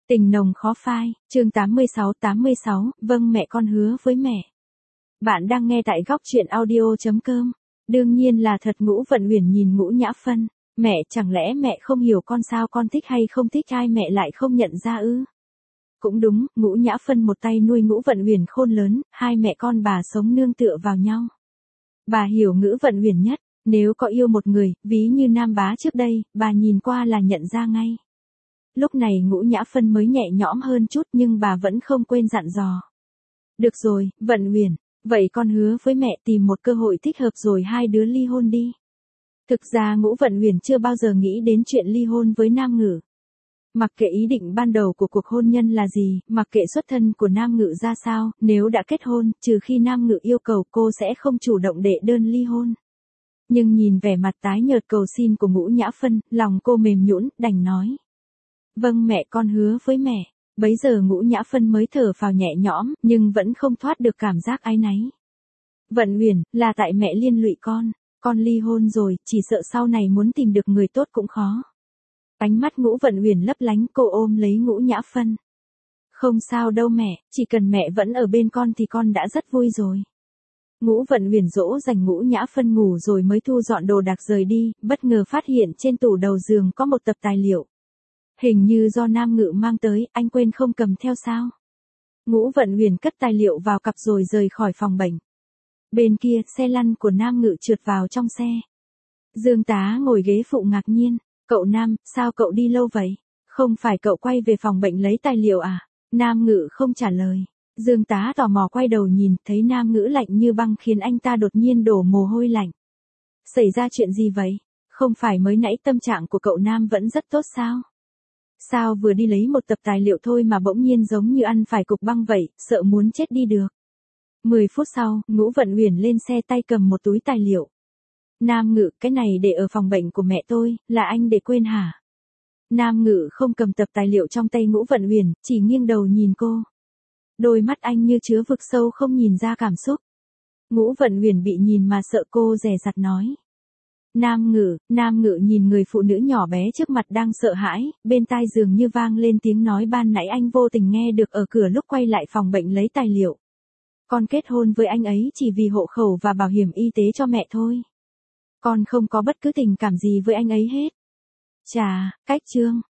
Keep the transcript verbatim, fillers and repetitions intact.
Tình nồng khó phai, chương tám mươi sáu tám mươi sáu, vâng mẹ con hứa với mẹ. Bạn đang nghe tại góc truyện audio chấm com. Đương nhiên là thật. Ngũ Vận Uyển nhìn Ngũ Nhã Phân, mẹ chẳng lẽ mẹ không hiểu con sao, con thích hay không thích ai mẹ lại không nhận ra ư? Cũng đúng, Ngũ Nhã Phân một tay nuôi Ngũ Vận Uyển khôn lớn, hai mẹ con bà sống nương tựa vào nhau. Bà hiểu Ngũ Vận Uyển nhất, nếu có yêu một người, ví như Nam Bá trước đây, bà nhìn qua là nhận ra ngay. Lúc này Ngũ Nhã Phân mới nhẹ nhõm hơn chút nhưng bà vẫn không quên dặn dò. Được rồi, Vận Uyển, vậy con hứa với mẹ tìm một cơ hội thích hợp rồi hai đứa ly hôn đi. Thực ra Ngũ Vận Uyển chưa bao giờ nghĩ đến chuyện ly hôn với Nam Ngự. Mặc kệ ý định ban đầu của cuộc hôn nhân là gì, mặc kệ xuất thân của Nam Ngự ra sao, nếu đã kết hôn, trừ khi Nam Ngự yêu cầu, cô sẽ không chủ động đệ đơn ly hôn. Nhưng nhìn vẻ mặt tái nhợt cầu xin của Ngũ Nhã Phân, lòng cô mềm nhũn, đành nói. Vâng mẹ, con hứa với mẹ. Bấy giờ Ngũ Nhã Phân mới thở phào nhẹ nhõm, nhưng vẫn không thoát được cảm giác áy náy. Vận Uyển, là tại mẹ liên lụy con, con ly hôn rồi, chỉ sợ sau này muốn tìm được người tốt cũng khó. Ánh mắt Ngũ Vận Uyển lấp lánh, cô ôm lấy Ngũ Nhã Phân. Không sao đâu mẹ, chỉ cần mẹ vẫn ở bên con thì con đã rất vui rồi. Ngũ Vận Uyển dỗ dành Ngũ Nhã Phân ngủ rồi mới thu dọn đồ đạc rời đi, bất ngờ phát hiện trên tủ đầu giường có một tập tài liệu. Hình như do Nam Ngự mang tới, anh quên không cầm theo sao? Ngũ Vận Uyển cất tài liệu vào cặp rồi rời khỏi phòng bệnh. Bên kia, xe lăn của Nam Ngự trượt vào trong xe. Dương Tá ngồi ghế phụ ngạc nhiên. Cậu Nam, sao cậu đi lâu vậy? Không phải cậu quay về phòng bệnh lấy tài liệu à? Nam Ngự không trả lời. Dương Tá tò mò quay đầu nhìn, thấy Nam Ngự lạnh như băng khiến anh ta đột nhiên đổ mồ hôi lạnh. Xảy ra chuyện gì vậy? Không phải mới nãy tâm trạng của cậu Nam vẫn rất tốt sao? Sao vừa đi lấy một tập tài liệu thôi mà bỗng nhiên giống như ăn phải cục băng vậy, sợ muốn chết đi được. Mười phút sau, Ngũ Vận Uyển lên xe tay cầm một túi tài liệu. Nam Ngự, cái này để ở phòng bệnh của mẹ tôi, là anh để quên hả? Nam Ngự không cầm tập tài liệu trong tay Ngũ Vận Uyển, chỉ nghiêng đầu nhìn cô. Đôi mắt anh như chứa vực sâu không nhìn ra cảm xúc. Ngũ Vận Uyển bị nhìn mà sợ, cô dè dặt nói. Nam Ngự, Nam Ngự nhìn người phụ nữ nhỏ bé trước mặt đang sợ hãi, bên tai dường như vang lên tiếng nói ban nãy anh vô tình nghe được ở cửa lúc quay lại phòng bệnh lấy tài liệu. Con kết hôn với anh ấy chỉ vì hộ khẩu và bảo hiểm y tế cho mẹ thôi. Con không có bất cứ tình cảm gì với anh ấy hết. Chà, cách chương.